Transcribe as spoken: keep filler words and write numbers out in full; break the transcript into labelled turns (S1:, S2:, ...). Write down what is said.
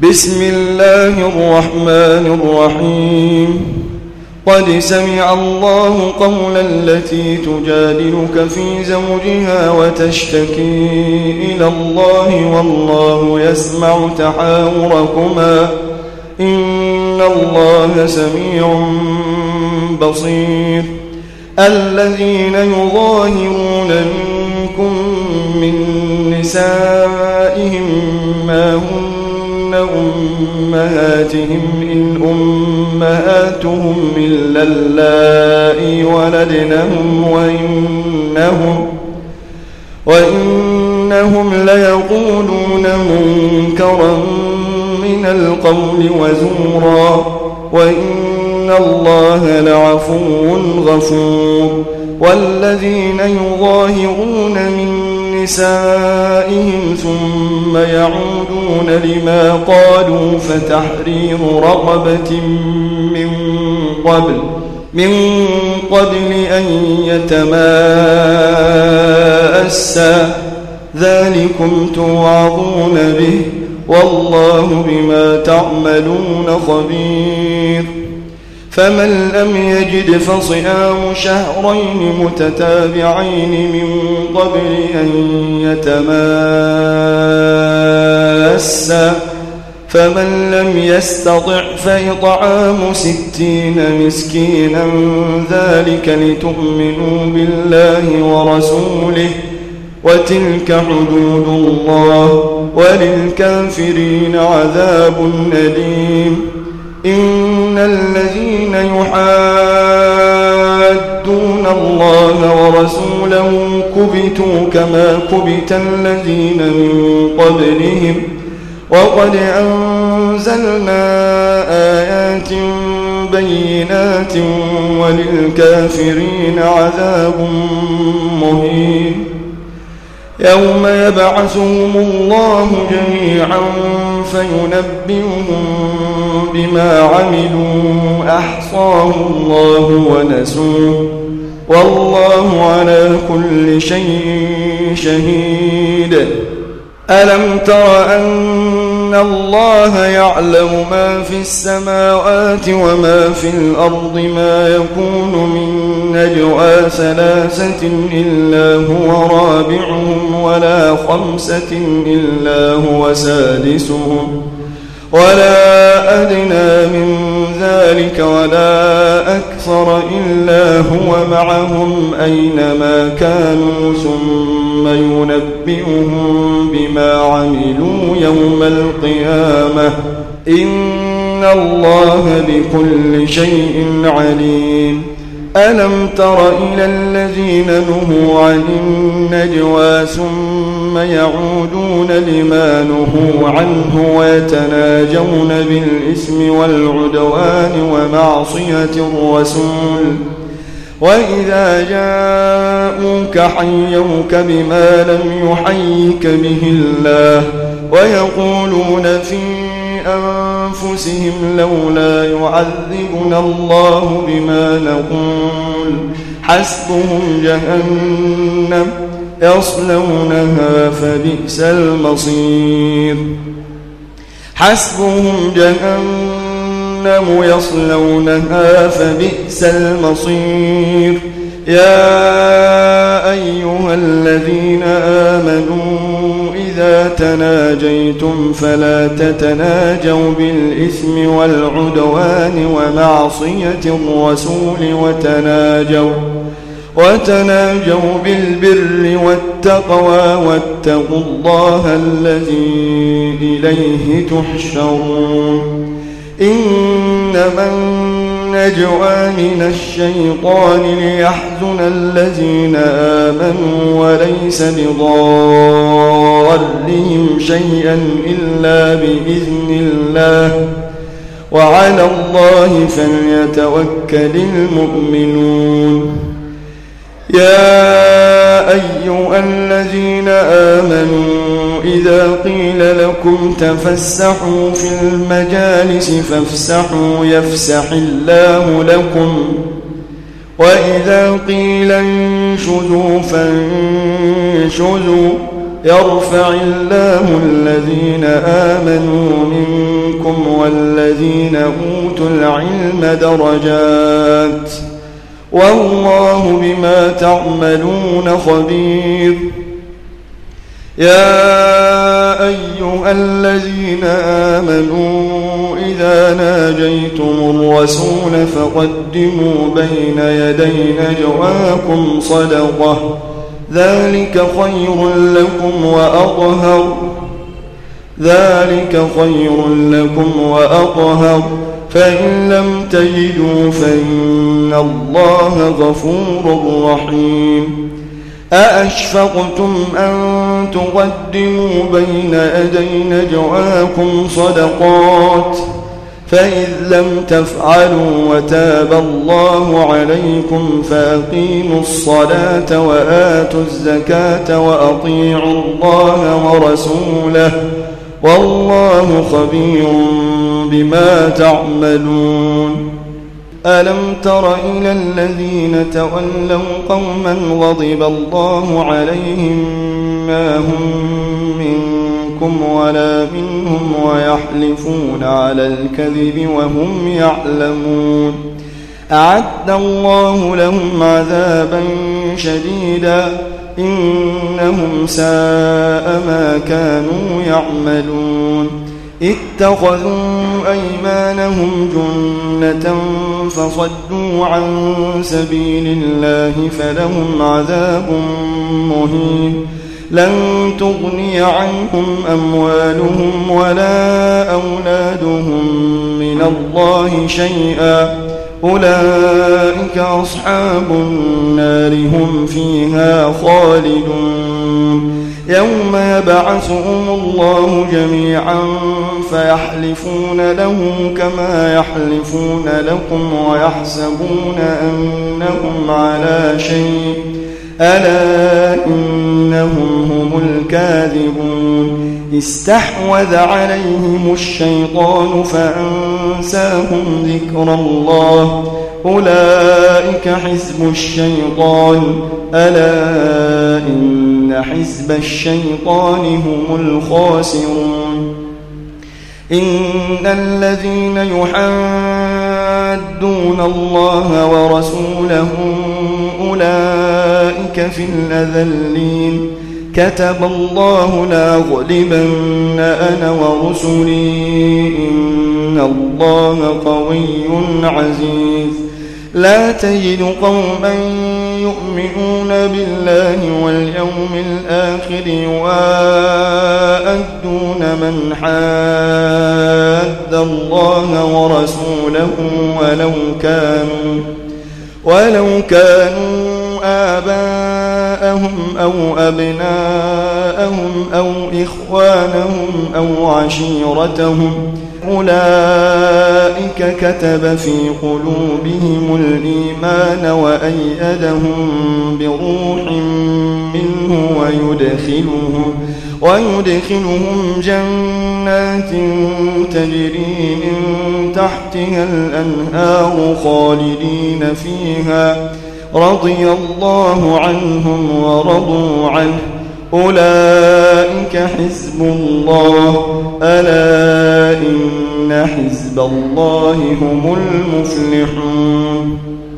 S1: بسم الله الرحمن الرحيم قد سمع الله قول التي تجادلك في زوجها وتشتكي إلى الله والله يسمع تحاوركما إن الله سميع بصير. الذين يظاهرون منكم من نسائهم ما هن أمهاتهم إن أمهاتهم إلا اللائي ولدنهم وإنهم, وإنهم ليقولون منكرا من القول وزورا وإن الله لعفو غفور. والذين يظاهرون من نسائهم ثم يعودون لما قالوا فتحرير رقبة من قبل من قبل أن يتماسا ذلكم توعظون به والله بما تعملون خبير. فمن لم يجد فصيام شهرين متتابعين من قبل أن يتماسا فمن لم يستطع فإطعام ستين مسكينا ذلك لتؤمنوا بالله ورسوله وتلك حدود الله وللكافرين عذاب أليم. إن الذين يحادون الله ورسوله كبتوا كما كبت الذين من قبلهم وقد أنزلنا آيات بينات وللكافرين عذاب مهين. يوم يبعثهم الله جميعا فينبئهم بما عملوا أحصاه الله ونسوه والله على كل شيء شهيد. ألم تر أن الله يعلم ما في السماوات وما في الأرض ما يكون من نجوى ثلاثة إلا هو رابعهم ولا خمسة إلا هو سادسهم ولا أدنى من ذلك ولا أكثر إلا هو معهم أينما كانوا ثم ينبئهم بما عملوا يوم القيامة إن الله بكل شيء عليم. ألم تر إلى الذين نهوا عن النجوى ثم يعودون لما نهوا عنه ويتناجون بالإثم والعدوان ومعصية الرسول وإذا جاءوك حيوك بما لم يحيك به الله ويقولون في أنفسهم لولا يعذبنا الله بما نقول حسبهم جهنم يصلونها فبئس المصير. حسبهم جهنم يصلونها فبئس المصير. يا أيها الذين آمنوا إذا تناجيتم فلا تتناجوا بالإثم والعدوان ومعصية الرسول وتناجوا وتناجوا بالبر والتقوى واتقوا الله الذي إليه تحشرون. إنما النجوى من الشيطان ليحزن الذين آمنوا وليس بضارهم شيئا إلا بإذن الله وعلى الله فليتوكل المؤمنون. يا أيها الذين آمنوا إذا قيل لكم تفسحوا في المجالس فافسحوا يفسح الله لكم وإذا قيل انشزوا فانشزوا يرفع الله الذين آمنوا منكم منكم والذين أوتوا العلم درجات والله بما تعملون خبير. يا أيها الذين آمنوا إذا ناجيتم الرسول فقدموا بين يدي نجواكم صدقة ذلك خير لكم وأطهر ذلك خير لكم وأطهر فإن لم تجدوا فإن الله غفور رحيم. أأشفقتم أن تقدموا بين يدي نجواكم صدقات فإذ لم تفعلوا وتاب الله عليكم فأقيموا الصلاة وآتوا الزكاة وأطيعوا الله ورسوله والله خبير بما تعملون. ألم تر إلى الذين تولوا قوما غضب الله عليهم ما هم منكم ولا منهم ويحلفون على الكذب وهم يعلمون أعد الله لهم عذابا شديدا إنهم ساء ما كانوا يعملون. اتخذوا أيمانهم جنة فصدوا عن سبيل الله فلهم عذاب مهين لن تغني عنهم أموالهم ولا أولادهم من الله شيئا أولئك أصحاب النار هم فيها خالدون. يوم يبعثهم الله جميعا فيحلفون له كما يحلفون لكم ويحسبون أنهم على شيء ألا إنهم هم الكاذبون. استحوذ عليهم الشيطان فأنساهم ذكر الله أولئك حزب الشيطان ألا إن حزب الشيطان هم الخاسرون. إن الذين يحادون الله ورسوله أولئك في الأذلين كتب الله لأغلبن أنا ورسلي إن الله قوي عزيز. لا تجد قوما يؤمنون بالله واليوم الآخر يوادون من حاد الله ورسوله ولو كانوا ولو كانوا آباءهم أو أبناءهم أو إخوانهم أو عشيرتهم أولئك كتب في قلوبهم الإيمان وأيدهم بروح منه ويدخلهم ويدخلهم جنات تجري من تحتها الأنهار خالدين فيها رضي الله عنهم ورضوا عنه أولئك حزب الله ألا إن حزب الله هم المفلحون.